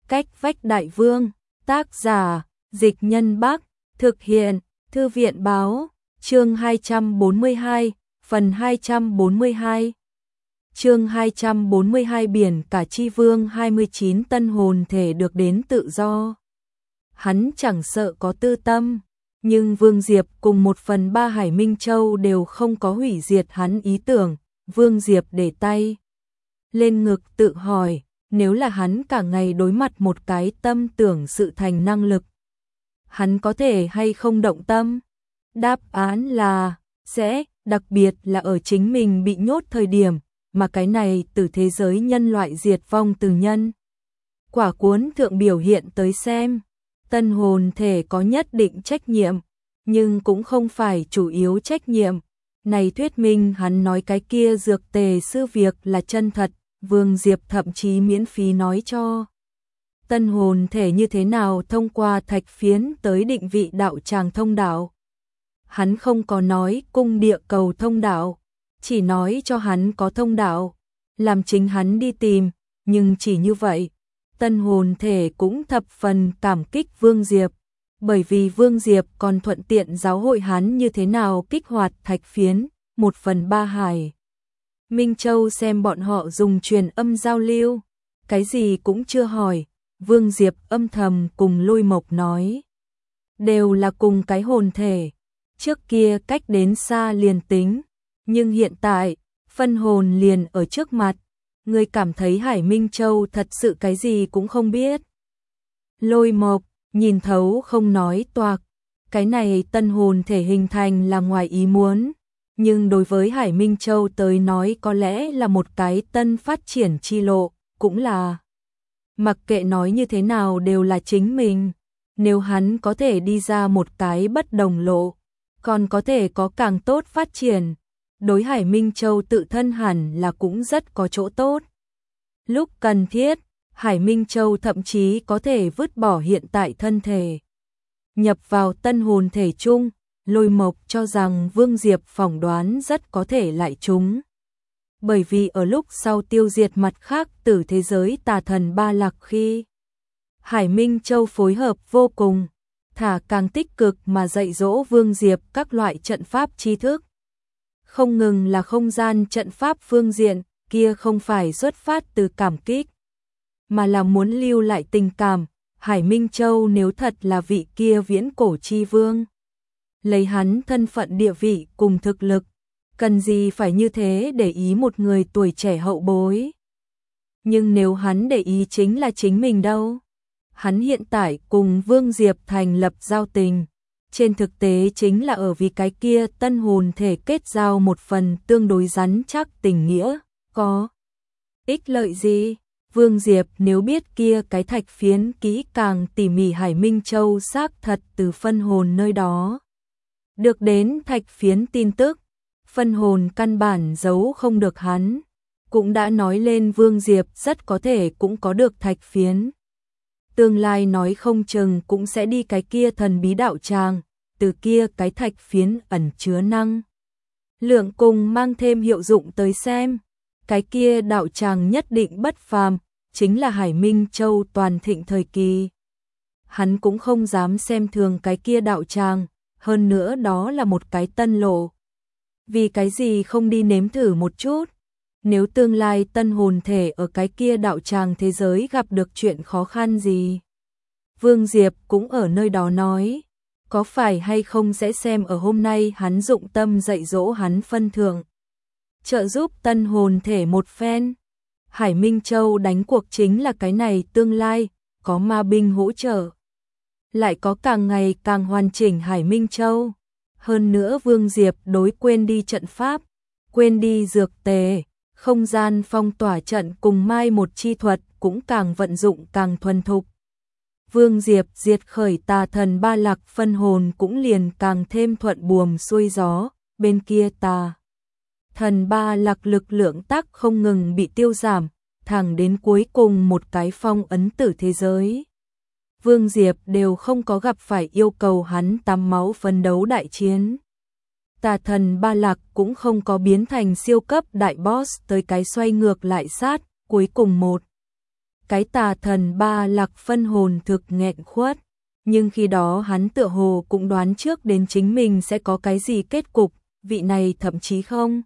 Cách vách đại vương, tác giả, Dịch Nhân Bắc, thực hiện, Thư viện báo, chương 242, phần 242. Chương 242 biển cả chi vương 29 tân hồn thể được đến tự do. Hắn chẳng sợ có tư tâm, nhưng Vương Diệp cùng 1/3 Hải Minh Châu đều không có hủy diệt hắn ý tưởng. Vương Diệp để tay lên ngực tự hỏi, nếu là hắn cả ngày đối mặt một cái tâm tưởng sự thành năng lực, hắn có thể hay không động tâm? Đáp án là sẽ, đặc biệt là ở chính mình bị nhốt thời điểm, mà cái này từ thế giới nhân loại diệt vong từ nhân. Quả cuốn thượng biểu hiện tới xem, tân hồn thể có nhất định trách nhiệm, nhưng cũng không phải chủ yếu trách nhiệm. Này thuyết minh hắn nói cái kia dược tề sư việc là chân thật. Vương Diệp thậm chí miễn phí nói cho tân hồn thể như thế nào thông qua thạch phiến tới định vị đạo tràng thông đạo. Hắn không có nói cung địa cầu thông đạo, chỉ nói cho hắn có thông đạo, làm chính hắn đi tìm, nhưng chỉ như vậy, tân hồn thể cũng thập phần cảm kích Vương Diệp, bởi vì Vương Diệp còn thuận tiện giáo hội hắn như thế nào kích hoạt thạch phiến. 1/3 Hải Minh Châu xem bọn họ dùng truyền âm giao lưu, cái gì cũng chưa hỏi. Vương Diệp âm thầm cùng Lôi Mộc nói, đều là cùng cái hồn thể, trước kia cách đến xa liền tính, nhưng hiện tại phân hồn liền ở trước mặt, người cảm thấy Hải Minh Châu thật sự cái gì cũng không biết. Lôi Mộc nhìn thấu không nói toạc, cái này tân hồn thể hình thành là ngoài ý muốn, nhưng đối với Hải Minh Châu tới nói có lẽ là một cái tân phát triển chi lộ, cũng là mặc kệ nói như thế nào đều là chính mình, nếu hắn có thể đi ra một cái bất đồng lộ, còn có thể có càng tốt phát triển, đối Hải Minh Châu tự thân hẳn là cũng rất có chỗ tốt. Lúc cần thiết, Hải Minh Châu thậm chí có thể vứt bỏ hiện tại thân thể, nhập vào tân hồn thể chung. Lôi Mộc cho rằng Vương Diệp phỏng đoán rất có thể lại trúng. Bởi vì ở lúc sau tiêu diệt mặt khác từ thế giới tà thần Ba Lạc khi, Hải Minh Châu phối hợp vô cùng, thả càng tích cực mà dạy dỗ Vương Diệp các loại trận pháp tri thức. Không ngừng là không gian trận pháp phương diện, kia không phải xuất phát từ cảm kích, mà là muốn lưu lại tình cảm. Hải Minh Châu nếu thật là vị kia viễn cổ chi vương, lấy hắn thân phận địa vị cùng thực lực, cần gì phải như thế để ý một người tuổi trẻ hậu bối. Nhưng nếu hắn để ý chính là chính mình đâu? Hắn hiện tại cùng Vương Diệp thành lập giao tình, trên thực tế chính là ở vì cái kia tân hồn thể kết giao một phần tương đối rắn chắc tình nghĩa, có ích lợi gì? Vương Diệp nếu biết kia cái thạch phiến kỹ càng tỉ mỉ Hải Minh Châu xác thật từ phân hồn nơi đó được đến thạch phiến tin tức, phân hồn căn bản giấu không được hắn, cũng đã nói lên Vương Diệp rất có thể cũng có được thạch phiến. Tương lai nói không chừng cũng sẽ đi cái kia thần bí đạo tràng, từ kia cái thạch phiến ẩn chứa năng lượng cùng mang thêm hiệu dụng tới xem, cái kia đạo tràng nhất định bất phàm, chính là Hải Minh Châu toàn thịnh thời kỳ. Hắn cũng không dám xem thường cái kia đạo tràng, hơn nữa đó là một cái tân lộ. Vì cái gì không đi nếm thử một chút? Nếu tương lai tân hồn thể ở cái kia đạo tràng thế giới gặp được chuyện khó khăn gì? Vương Diệp cũng ở nơi đó nói, có phải hay không sẽ xem ở hôm nay hắn dụng tâm dạy dỗ hắn phân thượng, trợ giúp tân hồn thể một phen. Hải Minh Châu đánh cuộc chính là cái này tương lai, có ma binh hỗ trợ, lại có càng ngày càng hoàn chỉnh Hải Minh Châu. Hơn nữa Vương Diệp đối quên đi trận pháp, quên đi dược tề, không gian phong tỏa trận cùng mai một chi thuật cũng càng vận dụng càng thuần thục. Vương Diệp diệt khởi tà thần Ba Lạc phân hồn cũng liền càng thêm thuận buồm xuôi gió, bên kia tà thần Ba Lạc lực lượng tác không ngừng bị tiêu giảm, thẳng đến cuối cùng một cái phong ấn tử thế giới. Vương Diệp đều không có gặp phải yêu cầu hắn tắm máu phấn đấu đại chiến. Tà thần Ba Lạc cũng không có biến thành siêu cấp đại boss tới cái xoay ngược lại sát, cuối cùng một cái tà thần Ba Lạc phân hồn thực nghẹn khuất, nhưng khi đó hắn tựa hồ cũng đoán trước đến chính mình sẽ có cái gì kết cục, vị này thậm chí không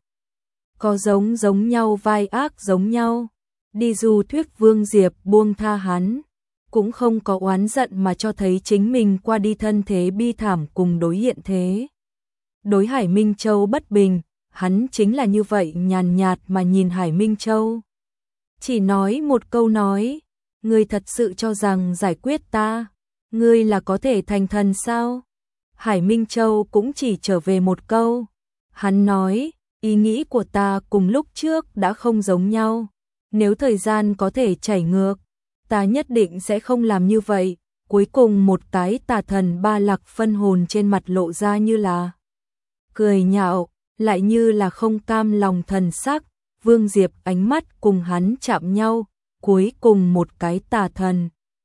có giống nhau vai ác giống nhau. Đi du thuyết Vương Diệp buông tha hắn, cũng không có oán giận mà cho thấy chính mình qua đi thân thế bi thảm cùng đối hiện thế. Đối Hải Minh Châu bất bình, hắn chính là như vậy nhàn nhạt mà nhìn Hải Minh Châu. Chỉ nói một câu nói, ngươi thật sự cho rằng giải quyết ta, ngươi là có thể thành thần sao? Hải Minh Châu cũng chỉ trở về một câu. Hắn nói, ý nghĩ của ta cùng lúc trước đã không giống nhau. Nếu thời gian có thể chảy ngược, ta nhất định sẽ không làm như vậy. Cuối cùng một cái tà thần Ba Lạc phân hồn trên mặt lộ ra như là cười nhạo, lại như là không cam lòng thần sắc. Vương Diệp ánh mắt cùng hắn chạm nhau, cuối cùng một cái tà thần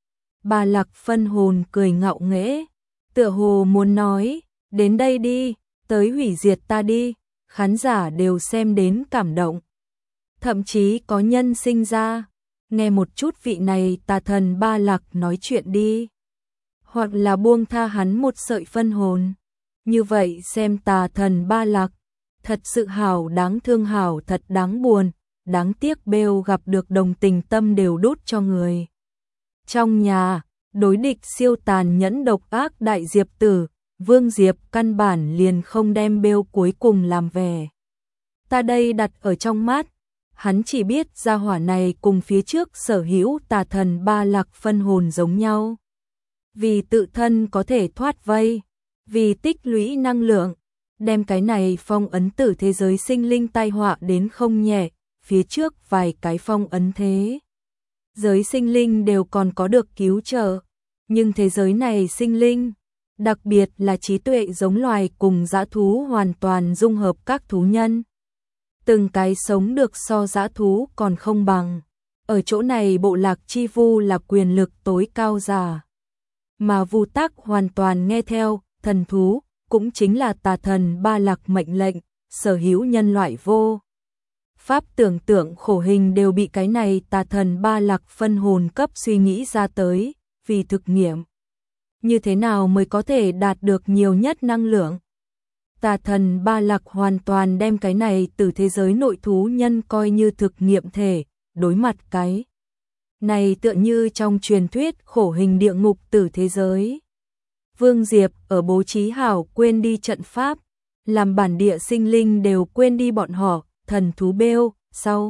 Ba Lạc phân hồn cười ngạo nghễ, tựa hồ muốn nói, đến đây đi, tới hủy diệt ta đi. Khán giả đều xem đến cảm động. Thậm chí có nhân sinh ra, nghe một chút vị này tà thần Ba Lạc nói chuyện đi. Hoặc là buông tha hắn một sợi phân hồn. Như vậy xem tà thần Ba Lạc, thật sự hảo đáng thương hảo thật đáng buồn, đáng tiếc bêu gặp được đồng tình tâm đều đút cho người. Trong nhà, đối địch siêu tàn nhẫn độc ác đại diệp tử, Vương Diệp căn bản liền không đem bêu cuối cùng làm vẻ. Ta đây đặt ở trong mắt, hắn chỉ biết gia hỏa này cùng phía trước sở hữu tà thần Ba Lạc phân hồn giống nhau. Vì tự thân có thể thoát vây, vì tích lũy năng lượng, đem cái này phong ấn tử thế giới sinh linh tai họa đến không nhẹ, phía trước vài cái phong ấn thế. Giới sinh linh đều còn có được cứu trợ, nhưng thế giới này sinh linh, đặc biệt là trí tuệ giống loài cùng dã thú hoàn toàn dung hợp các thú nhân. Từng cái sống được so dã thú còn không bằng. Ở chỗ này bộ lạc chi vu là quyền lực tối cao giả. Mà Vu Tắc hoàn toàn nghe theo, thần thú, cũng chính là tà thần Ba Lạc mệnh lệnh, sở hữu nhân loại vô. Pháp tưởng tượng khổ hình đều bị cái này tà thần Ba Lạc phân hồn cấp suy nghĩ ra tới, vì thực nghiệm. Như thế nào mới có thể đạt được nhiều nhất năng lượng? Tà thần Ba Lạc hoàn toàn đem cái này từ thế giới nội thú nhân coi như thực nghiệm thể, đối mặt cái này tựa như trong truyền thuyết khổ hình địa ngục từ thế giới. Vương Diệp ở bố trí hảo quên đi trận pháp, làm bản địa sinh linh đều quên đi bọn họ, thần thú bêu, sau.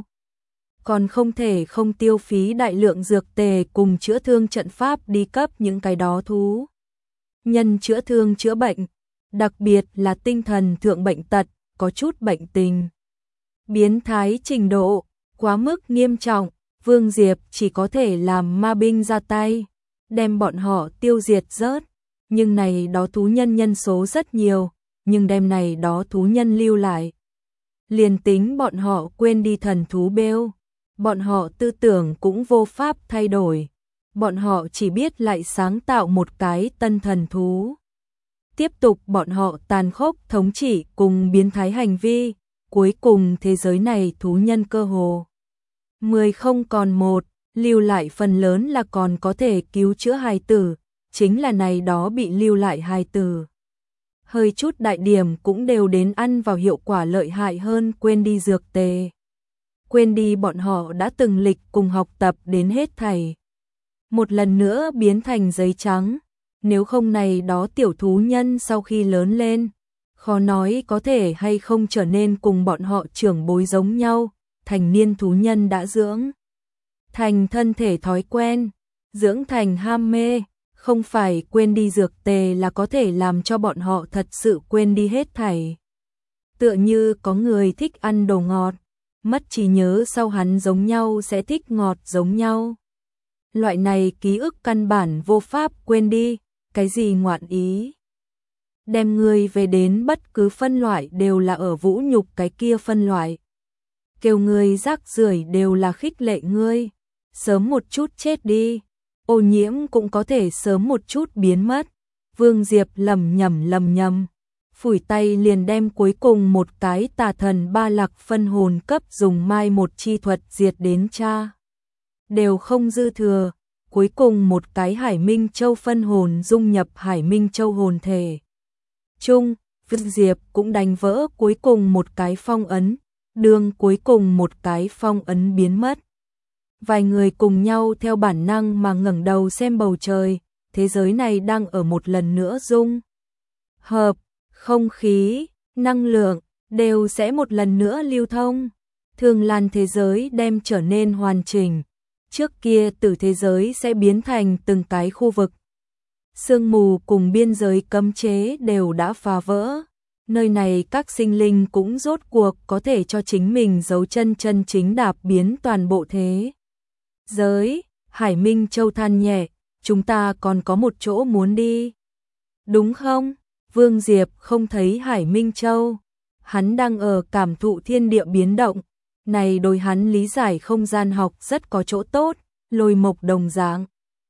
Còn không thể không tiêu phí đại lượng dược tề cùng chữa thương trận pháp đi cấp những cái đó thú. Nhân chữa thương chữa bệnh, đặc biệt là tinh thần thượng bệnh tật, có chút bệnh tình. Biến thái trình độ, quá mức nghiêm trọng, Vương Diệp chỉ có thể làm ma binh ra tay, đem bọn họ tiêu diệt rớt. Nhưng này đó thú nhân nhân số rất nhiều, nhưng đem này đó thú nhân lưu lại. Liền tính bọn họ quên đi thần thú bêu, bọn họ tư tưởng cũng vô pháp thay đổi. Bọn họ chỉ biết lại sáng tạo một cái tân thần thú. Tiếp tục bọn họ tàn khốc thống trị cùng biến thái hành vi, cuối cùng thế giới này thú nhân cơ hồ 10 không còn một, lưu lại phần lớn là còn có thể cứu chữa hài tử, chính là này đó bị lưu lại hài tử. Hơi chút đại điểm cũng đều đến ăn vào hiệu quả lợi hại hơn quên đi dược tề. Quên đi bọn họ đã từng lịch cùng học tập đến hết thảy. Một lần nữa biến thành giấy trắng, nếu không này đó tiểu thú nhân sau khi lớn lên, khó nói có thể hay không trở nên cùng bọn họ trưởng bối giống nhau, thành niên thú nhân đã dưỡng. Thành thân thể thói quen, dưỡng thành ham mê, không phải quên đi dược tề là có thể làm cho bọn họ thật sự quên đi hết thảy. Tựa như có người thích ăn đồ ngọt, mất trí nhớ sau hắn giống nhau sẽ thích ngọt giống nhau. Loại này ký ức căn bản vô pháp quên đi, cái gì ngoạn ý. Đem người về đến bất cứ phân loại đều là ở vũ nhục cái kia phân loại. Kêu người rác rưởi đều là khích lệ ngươi, sớm một chút chết đi, ô nhiễm cũng có thể sớm một chút biến mất. Vương Diệp lầm nhầm, phủi tay liền đem cuối cùng một cái tà thần Ba Lạc phân hồn cấp dùng mai một chi thuật diệt đến cha. đều không dư thừa. Cuối cùng một cái Hải Minh Châu phân hồn dung nhập Hải Minh Châu hồn thể chung, Vương Diệp cũng đánh vỡ cuối cùng một cái phong ấn, đương cuối cùng một cái phong ấn biến mất. Vài người cùng nhau theo bản năng mà ngẩng đầu xem bầu trời, thế giới này đang ở một lần nữa dung hợp, không khí, năng lượng đều sẽ một lần nữa lưu thông. Thường lan thế giới đem trở nên hoàn chỉnh. Trước kia tử thế giới sẽ biến thành từng cái khu vực. Sương mù cùng biên giới cấm chế đều đã phá vỡ. Nơi này các sinh linh cũng rốt cuộc có thể cho chính mình dấu chân chân chính đạp biến toàn bộ thế giới. Hải Minh Châu than nhẹ, chúng ta còn có một chỗ muốn đi. Đúng không? Vương Diệp không thấy Hải Minh Châu. Hắn đang ở cảm thụ thiên địa biến động. Này đối hắn lý giải không gian học rất có chỗ tốt, Lôi Mộc đồng dạng.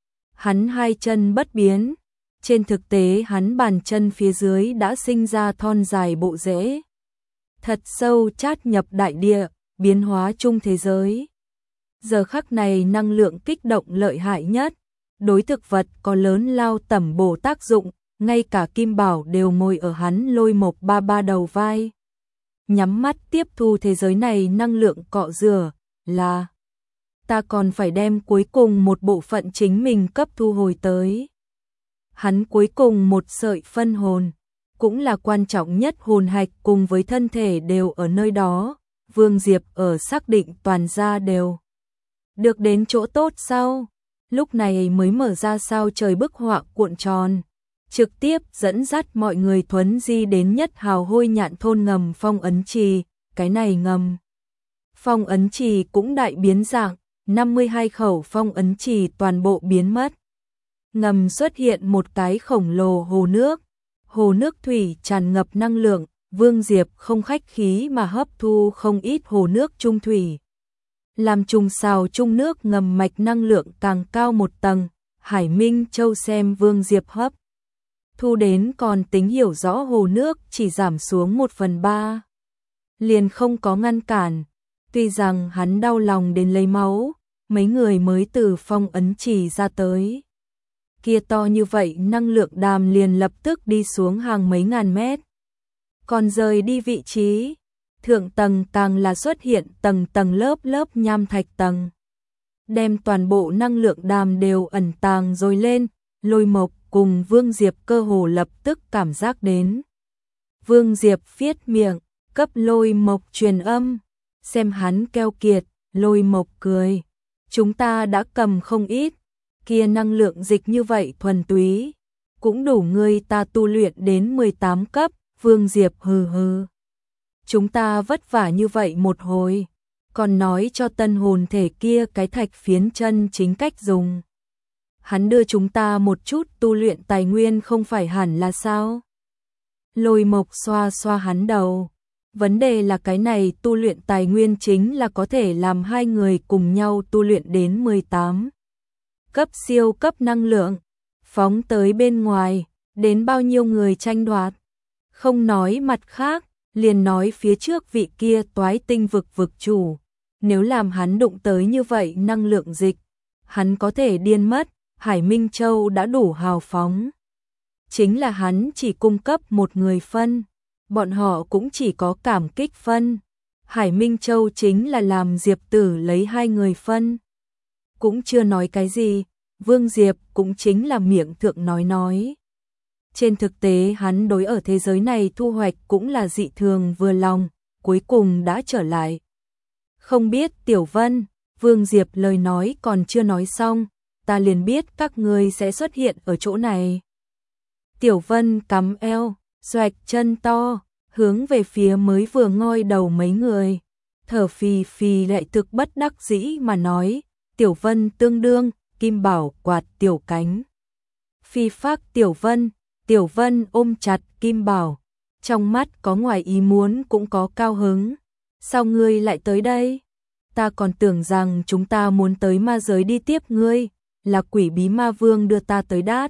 Hắn hai chân bất biến. Trên thực tế hắn bàn chân phía dưới đã sinh ra thon dài bộ rễ. Thật sâu chát nhập đại địa, biến hóa chung thế giới. Giờ khắc này năng lượng kích động lợi hại nhất. Đối thực vật có lớn lao tẩm bổ tác dụng, ngay cả Kim Bảo đều ngồi ở hắn Lôi Mộc ba đầu vai. Nhắm mắt tiếp thu thế giới này năng lượng cọ rửa, là ta còn phải đem cuối cùng một bộ phận chính mình cấp thu hồi tới. Hắn cuối cùng một sợi phân hồn, cũng là quan trọng nhất hồn hạch cùng với thân thể đều ở nơi đó. Vương Diệp ở xác định toàn gia đều được đến chỗ tốt sau, lúc này mới mở ra sao trời bức họa cuộn tròn, trực tiếp dẫn dắt mọi người thuấn di đến nhất hào hôi nhạn thôn ngầm phong ấn trì. Cái này ngầm phong ấn trì cũng đại biến dạng, 52 khẩu phong ấn trì toàn bộ biến mất. Ngầm xuất hiện một cái khổng lồ hồ nước thủy tràn ngập năng lượng. Vương Diệp không khách khí mà hấp thu không ít hồ nước trung thủy, làm trùng xào trung nước ngầm mạch năng lượng càng cao một tầng. Hải Minh Châu xem Vương Diệp hấp thu đến còn tính hiểu rõ hồ nước chỉ giảm xuống 1/3, liền không có ngăn cản. Tuy rằng hắn đau lòng đến lấy máu, mấy người mới từ phong ấn trì ra tới. Kia to như vậy năng lượng đàm liền lập tức đi xuống hàng mấy ngàn mét. Còn rời đi vị trí, thượng tầng càng là xuất hiện tầng tầng lớp lớp nham thạch tầng. Đem toàn bộ năng lượng đàm đều ẩn tàng rồi lên. Lôi Mộc cùng Vương Diệp cơ hồ lập tức cảm giác đến. Vương Diệp viết miệng, cấp Lôi Mộc truyền âm, xem hắn keo kiệt. Lôi Mộc cười, chúng ta đã cầm không ít, kia năng lượng dịch như vậy thuần túy, cũng đủ ngươi ta tu luyện đến 18 cấp. Vương Diệp hừ hừ, chúng ta vất vả như vậy một hồi, còn nói cho tân hồn thể kia cái thạch phiến chân chính cách dùng. Hắn đưa chúng ta một chút tu luyện tài nguyên không phải hẳn là sao? Lôi Mộc xoa xoa hắn đầu. Vấn đề là cái này tu luyện tài nguyên chính là có thể làm hai người cùng nhau tu luyện đến 18 cấp siêu cấp năng lượng, phóng tới bên ngoài, đến bao nhiêu người tranh đoạt. Không nói mặt khác, liền nói phía trước vị kia toái tinh vực chủ, nếu làm hắn đụng tới như vậy năng lượng dịch, hắn có thể điên mất. Hải Minh Châu đã đủ hào phóng. Chính là hắn chỉ cung cấp một người phân, bọn họ cũng chỉ có cảm kích phân. Hải Minh Châu chính là làm Diệp Tử lấy 2 người phân. Cũng chưa nói cái gì, Vương Diệp cũng chính là miệng thượng nói. Trên thực tế hắn đối ở thế giới này thu hoạch cũng là dị thường vừa lòng, cuối cùng đã trở lại. Không biết Tiểu Vân, Vương Diệp lời nói còn chưa nói xong, ta liền biết các ngươi sẽ xuất hiện ở chỗ này. Tiểu Vân cắm eo, xoạch chân to, hướng về phía mới vừa ngoi đầu mấy người. Thở phì phì lại thực bất đắc dĩ mà nói, Tiểu Vân tương đương, Kim Bảo quạt tiểu cánh. Phi phác Tiểu Vân ôm chặt Kim Bảo, trong mắt có ngoài ý muốn cũng có cao hứng. Sao ngươi lại tới đây? Ta còn tưởng rằng chúng ta muốn tới ma giới đi tiếp ngươi, là quỷ bí ma vương đưa ta tới đát.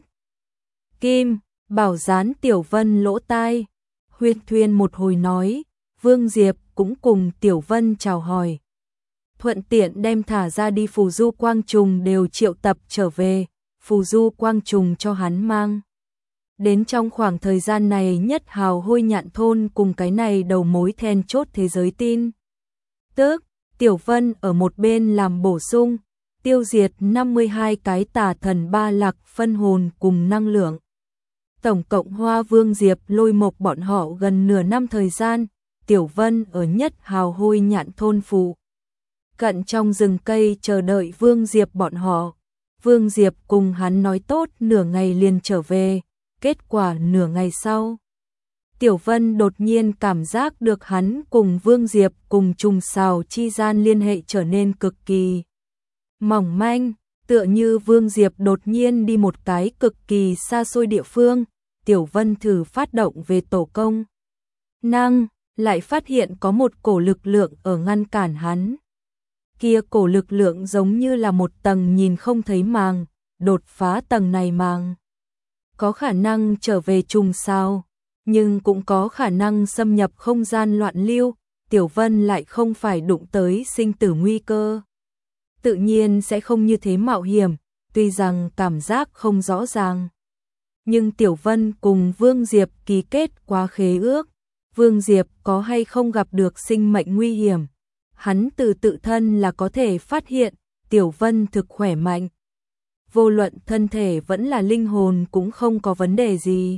Kim Bảo dán Tiểu Vân lỗ tai, huyên thuyên một hồi nói, Vương Diệp cũng cùng Tiểu Vân chào hỏi. thuận tiện đem thả ra đi phù du quang trùng đều triệu tập trở về, phù du quang trùng cho hắn mang. Đến trong khoảng thời gian này Nhất Hào Hôi Nhạn thôn cùng cái này đầu mối then chốt thế giới tin tức, Tiểu Vân ở một bên làm bổ sung, tiêu diệt 52 cái tà thần ba lạc phân hồn cùng năng lượng. Tổng cộng Hoa Vương Diệp Lôi Mộc bọn họ gần nửa năm thời gian, Tiểu Vân ở Nhất Hào Hôi Nhạn thôn phụ cận trong rừng cây chờ đợi Vương Diệp bọn họ. Vương Diệp cùng hắn nói tốt nửa ngày liền trở về, kết quả nửa ngày sau. Tiểu Vân đột nhiên cảm giác được hắn cùng Vương Diệp cùng trùng xào chi gian liên hệ trở nên cực kỳ mỏng manh, tựa như Vương Diệp đột nhiên đi một cái cực kỳ xa xôi địa phương. Tiểu Vân thử phát động về tổ công năng, lại phát hiện có một cổ lực lượng ở ngăn cản hắn. Kia cổ lực lượng giống như là một tầng nhìn không thấy màng, đột phá tầng này màng. Có khả năng trở về trùng sao, nhưng cũng có khả năng xâm nhập không gian loạn lưu, Tiểu Vân lại không phải đụng tới sinh tử nguy cơ. Tự nhiên sẽ không như thế mạo hiểm, tuy rằng cảm giác không rõ ràng. Nhưng Tiểu Vân cùng Vương Diệp ký kết quá khế ước, Vương Diệp có hay không gặp được sinh mệnh nguy hiểm, hắn từ tự thân là có thể phát hiện, Tiểu Vân thực khỏe mạnh. Vô luận thân thể vẫn là linh hồn cũng không có vấn đề gì.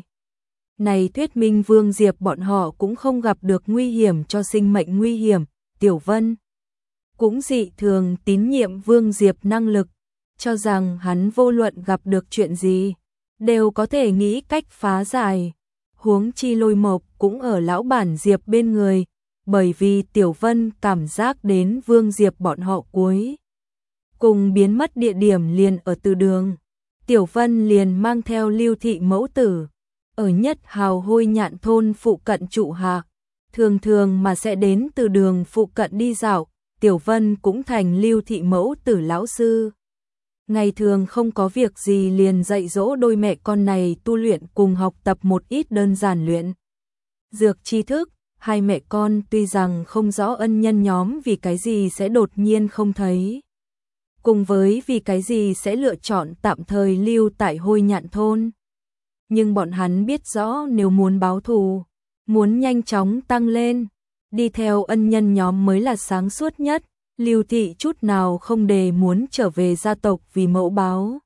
Này thuyết minh Vương Diệp bọn họ cũng không gặp được nguy hiểm cho sinh mệnh nguy hiểm, Tiểu Vân cũng dị thường tín nhiệm Vương Diệp năng lực, cho rằng hắn vô luận gặp được chuyện gì, đều có thể nghĩ cách phá giải. Huống chi Lôi Mộc cũng ở lão bản Diệp bên người, bởi vì Tiểu Vân cảm giác đến Vương Diệp bọn họ cuối cùng biến mất địa điểm liền ở từ đường. Tiểu Vân liền mang theo Lưu Thị mẫu tử, ở Nhất Hào Hôi Nhạn thôn phụ cận trụ hạ, thường thường mà sẽ đến từ đường phụ cận đi dạo. Tiểu Vân cũng thành Lưu Thị mẫu tử lão sư. Ngày thường không có việc gì liền dạy dỗ đôi mẹ con này tu luyện cùng học tập một ít đơn giản luyện dược tri thức. Hai mẹ con tuy rằng không rõ ân nhân nhóm vì cái gì sẽ đột nhiên không thấy, cùng với vì cái gì sẽ lựa chọn tạm thời lưu tại Hôi Nhạn thôn, nhưng bọn hắn biết rõ nếu muốn báo thù, muốn nhanh chóng tăng lên, đi theo ân nhân nhóm mới là sáng suốt nhất. Lưu Thị chút nào không đề muốn trở về gia tộc vì mẫu báo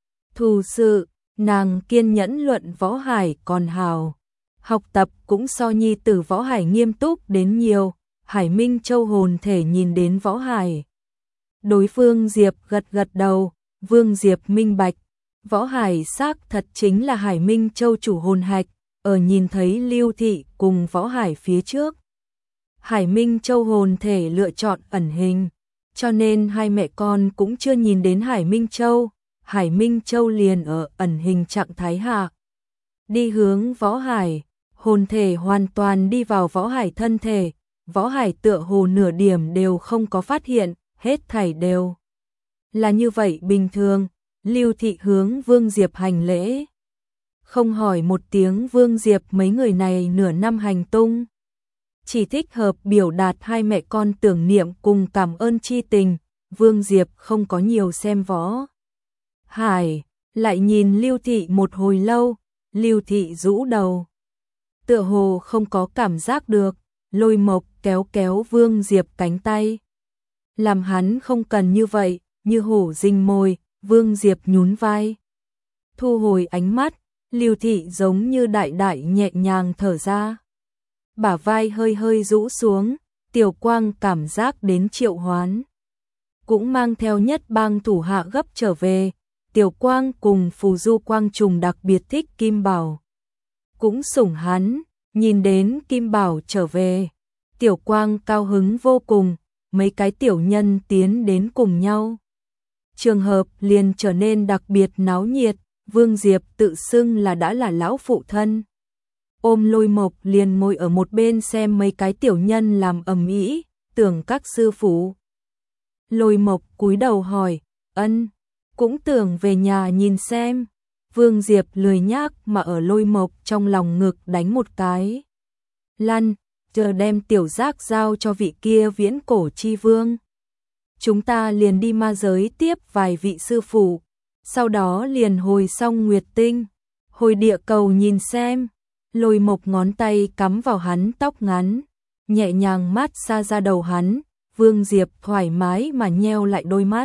thù sự, nàng kiên nhẫn luận Võ Hải còn hào. Học tập cũng so nhi tử Võ Hải nghiêm túc đến nhiều. Hải Minh Châu hồn thể nhìn đến Võ Hải, đối phương Diệp gật gật đầu. Vương Diệp minh bạch, Võ Hải xác thật chính là Hải Minh Châu chủ hồn hạch. Ở nhìn thấy Lưu Thị cùng Võ Hải phía trước, Hải Minh Châu hồn thể lựa chọn ẩn hình, cho nên hai mẹ con cũng chưa nhìn đến Hải Minh Châu. Hải Minh Châu liền ở ẩn hình trạng thái hạ, đi hướng Võ Hải, hồn thể hoàn toàn đi vào Võ Hải thân thể. Võ Hải tựa hồ nửa điểm đều không có phát hiện, hết thảy đều là như vậy bình thường. Lưu Thị hướng Vương Diệp hành lễ, không hỏi một tiếng Vương Diệp mấy người này nửa năm hành tung, chỉ thích hợp biểu đạt hai mẹ con tưởng niệm cùng cảm ơn chi tình. Vương Diệp không có nhiều xem Võ Hải, lại nhìn Lưu Thị một hồi lâu. Lưu Thị rũ đầu, tựa hồ không có cảm giác được. Lôi Mộc kéo kéo Vương Diệp cánh tay, làm hắn không cần như vậy, như hổ rình mồi. Vương Diệp nhún vai, thu hồi ánh mắt. Lưu Thị giống như đại đại nhẹ nhàng thở ra, bả vai hơi hơi rũ xuống. Tiểu Quang cảm giác đến triệu hoán, cũng mang theo Nhất Bang thủ hạ gấp trở về. Tiểu Quang cùng phù du quang trùng đặc biệt thích Kim Bảo, cũng sủng hắn. Nhìn đến Kim Bảo trở về, Tiểu Quang cao hứng vô cùng. Mấy cái tiểu nhân tiến đến cùng nhau, trường hợp liền trở nên đặc biệt náo nhiệt. Vương Diệp tự xưng là đã là lão phụ thân, ôm Lôi Mộc liền ngồi ở một bên xem mấy cái tiểu nhân làm ầm ĩ, tưởng các sư phụ. Lôi Mộc cúi đầu hỏi, ân, cũng tưởng về nhà nhìn xem. Vương Diệp lười nhác mà ở Lôi Mộc trong lòng ngực đánh một cái lăn, chờ đem tiểu giác giao cho vị kia viễn cổ chi vương. chúng ta liền đi ma giới tiếp vài vị sư phụ, sau đó liền hồi xong Nguyệt Tinh, hồi địa cầu nhìn xem. Lôi Mộc ngón tay cắm vào hắn tóc ngắn, nhẹ nhàng mát xa ra đầu hắn, Vương Diệp thoải mái mà nheo lại đôi mắt.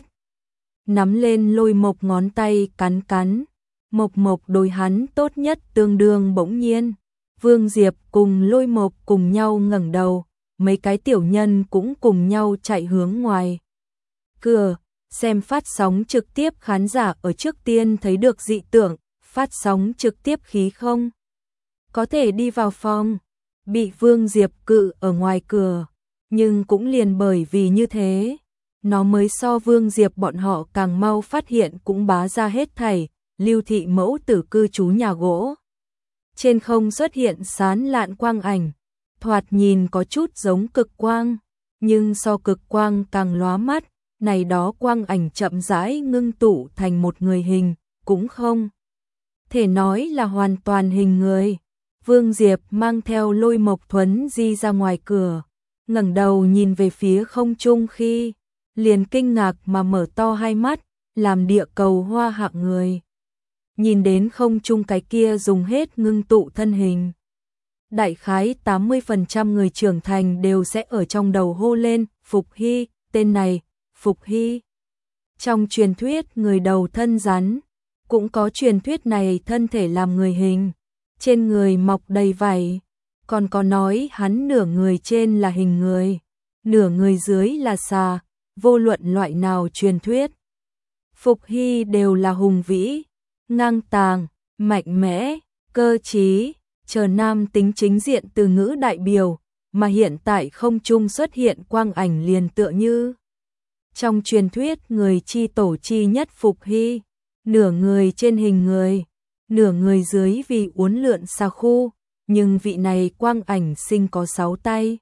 Nắm lên Lôi Mộc ngón tay cắn cắn, Mộc Mộc đối hắn tốt nhất tương đương. Bỗng nhiên, Vương Diệp cùng Lôi Mộc cùng nhau ngẩng đầu, mấy cái tiểu nhân cũng cùng nhau chạy hướng ngoài cửa, xem phát sóng trực tiếp. Khán giả ở trước tiên thấy được dị tượng, phát sóng trực tiếp khí không có thể đi vào phòng, bị Vương Diệp cự ở ngoài cửa, nhưng cũng liền bởi vì như thế, nó mới so Vương Diệp bọn họ càng mau phát hiện cũng bá ra hết thảy. Lưu Thị mẫu tử cư trú nhà gỗ, trên không xuất hiện sán lạn quang ảnh, thoạt nhìn có chút giống cực quang, nhưng so cực quang càng lóa mắt. Này đó quang ảnh chậm rãi ngưng tụ thành một người hình, cũng không thể nói là hoàn toàn hình người. Vương Diệp mang theo Lôi Mộc Thuấn di ra ngoài cửa, ngẩng đầu nhìn về phía không trung khi, liền kinh ngạc mà mở to hai mắt, làm địa cầu hoa hạng người. Nhìn đến không trung cái kia dùng hết ngưng tụ thân hình. Đại khái 80% người trưởng thành đều sẽ ở trong đầu hô lên, Phục Hy, tên này, Phục Hy. Trong truyền thuyết người đầu thân rắn, cũng có truyền thuyết này thân thể làm người hình, trên người mọc đầy vảy, còn có nói hắn nửa người trên là hình người, nửa người dưới là xà, vô luận loại nào truyền thuyết. Phục Hy đều là hùng vĩ, ngang tàng, mạnh mẽ, cơ trí, chờ nam tính chính diện từ ngữ đại biểu, mà hiện tại không trung xuất hiện quang ảnh liền tựa như trong truyền thuyết người chi tổ chi nhất Phục Hy, nửa người trên hình người, nửa người dưới vì uốn lượn xà khu, nhưng vị này quang ảnh sinh có 6 tay.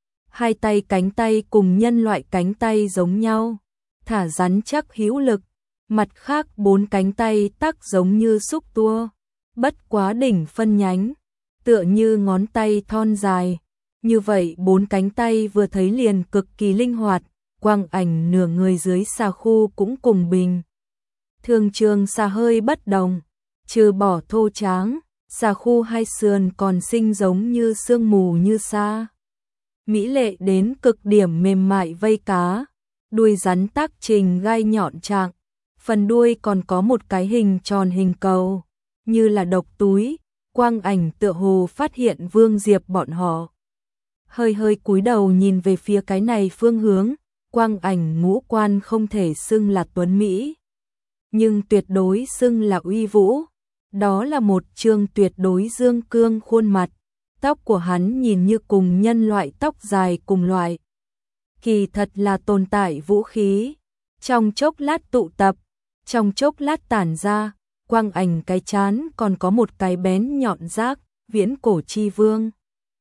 2 tay cánh tay cùng nhân loại cánh tay giống nhau, thả rắn chắc hữu lực, mặt khác 4 cánh tay tắc giống như xúc tua, bất quá đỉnh phân nhánh, tựa như ngón tay thon dài. Như vậy 4 cánh tay vừa thấy liền cực kỳ linh hoạt, quang ảnh nửa người dưới xà khu cũng cùng bình thường trường xà hơi bất đồng, trừ bỏ thô tráng, xà khu hai sườn còn sinh giống như sương mù như sa. Mỹ lệ đến cực điểm mềm mại vây cá, đuôi rắn tác trình gai nhọn trạng, phần đuôi còn có một cái hình tròn hình cầu, như là độc túi. Quang ảnh tựa hồ phát hiện Vương Diệp bọn họ, hơi hơi cúi đầu nhìn về phía cái này phương hướng. Quang ảnh ngũ quan không thể xưng là tuấn mỹ, nhưng tuyệt đối xưng là uy vũ. Đó là một trương tuyệt đối dương cương khuôn mặt, tóc của hắn nhìn như cùng nhân loại tóc dài cùng loại, kỳ thật là tồn tại vũ khí, trong chốc lát tụ tập, trong chốc lát tản ra. Quang ảnh cái chán còn có một cái bén nhọn rác, viễn cổ chi vương.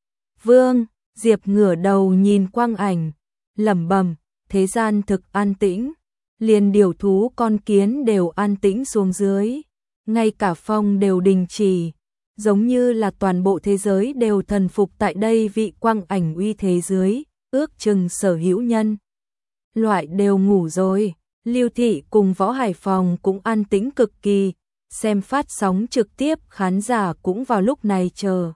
Vương Diệp ngửa đầu nhìn quang ảnh, lẩm bẩm, thế gian thực an tĩnh, liền điều thú con kiến đều an tĩnh xuống dưới, ngay cả phong đều đình chỉ, giống như là toàn bộ thế giới đều thần phục tại đây vị quang ảnh uy thế dưới, ước chừng sở hữu nhân loại đều ngủ rồi. Lưu Thị cùng Võ Hải Phòng cũng an tĩnh cực kỳ, xem phát sóng trực tiếp khán giả cũng vào lúc này chờ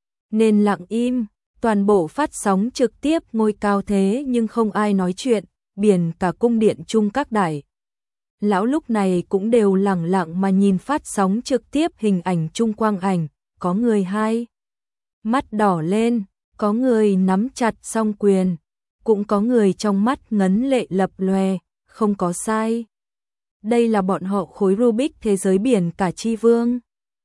nên lặng im. Toàn bộ phát sóng trực tiếp ngôi cao thế nhưng không ai nói chuyện, biển cả cung điện chung các đại lão lúc này cũng đều lặng lặng mà nhìn phát sóng trực tiếp hình ảnh chung quang ảnh. Có người hai mắt đỏ lên, có người nắm chặt song quyền, cũng có người trong mắt ngấn lệ lập lòe. Không có sai, đây là bọn họ khối Rubik thế giới biển cả chi vương.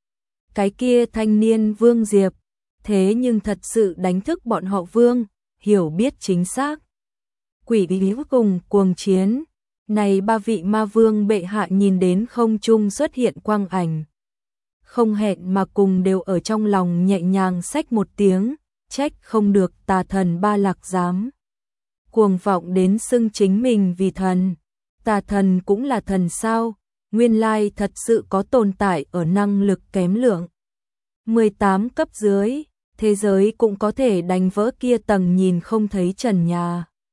Cái kia thanh niên Vương Diệp, thế nhưng thật sự đánh thức bọn họ Vương, hiểu biết chính xác. Quỷ bí cùng cuồng chiến, này 3 vị ma vương bệ hạ nhìn đến không trung xuất hiện quang ảnh, không hẹn mà cùng đều ở trong lòng nhẹ nhàng xách một tiếng, trách không được tà thần Ba Lạc dám cuồng vọng đến xưng chính mình vì thần. Tà thần cũng là thần sao? Nguyên lai thật sự có tồn tại ở năng lực kém lượng 18 cấp dưới, thế giới cũng có thể đánh vỡ kia tầng nhìn không thấy trần nhà.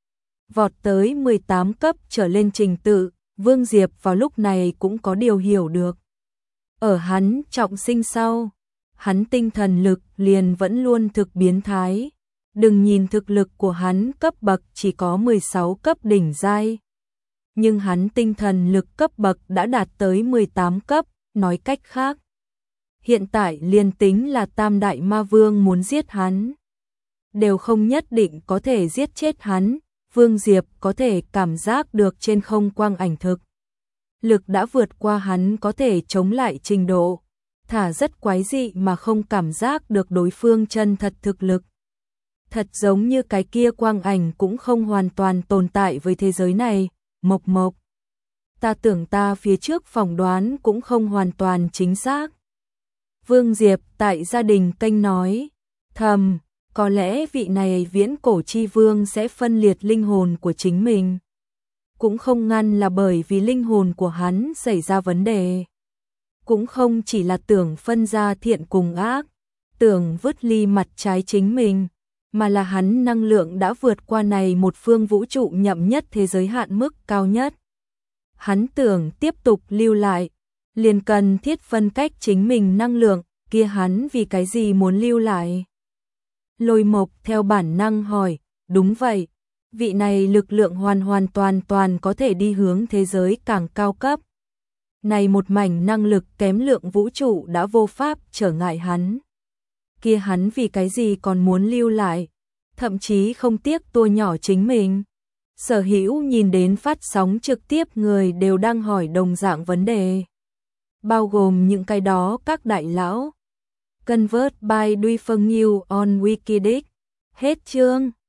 vọt tới 18 cấp trở lên trình tự, Vương Diệp vào lúc này cũng có điều hiểu được. Ở hắn trọng sinh sau, hắn tinh thần lực liền vẫn luôn thực biến thái. Đừng nhìn thực lực của hắn cấp bậc chỉ có 16 cấp đỉnh giai, nhưng hắn tinh thần lực cấp bậc đã đạt tới 18 cấp, nói cách khác. Hiện tại liền tính là Tam Đại Ma Vương muốn giết hắn, đều không nhất định có thể giết chết hắn. Vương Diệp có thể cảm giác được trên không quang ảnh thực lực đã vượt qua hắn có thể chống lại trình độ, thả rất quái dị mà không cảm giác được đối phương chân thật thực lực. Thật giống như cái kia quang ảnh cũng không hoàn toàn tồn tại với thế giới này. Mộc Mộc, ta tưởng ta phía trước phỏng đoán cũng không hoàn toàn chính xác. Vương Diệp tại gia đình kênh nói thầm, có lẽ vị này viễn cổ chi vương sẽ phân liệt linh hồn của chính mình. Cũng không ngăn là bởi vì linh hồn của hắn xảy ra vấn đề. Cũng không chỉ là tưởng phân ra thiện cùng ác, tưởng vứt ly mặt trái chính mình, mà là hắn năng lượng đã vượt qua này một phương vũ trụ nhậm nhất thế giới hạn mức cao nhất. Hắn tưởng tiếp tục lưu lại, liền cần thiết phân cách chính mình năng lượng, kia hắn vì cái gì muốn lưu lại? Lôi Mộc theo bản năng hỏi, đúng vậy, vị này lực lượng hoàn toàn có thể đi hướng thế giới càng cao cấp. Này một mảnh năng lực kém lượng vũ trụ đã vô pháp trở ngại hắn. Kia hắn vì cái gì còn muốn lưu lại, thậm chí không tiếc tua nhỏ chính mình. Sở Hữu nhìn đến phát sóng trực tiếp người đều đang hỏi đồng dạng vấn đề, bao gồm những cái đó các đại lão. Convert by Duy Phân New on Wikidic. Hết chương.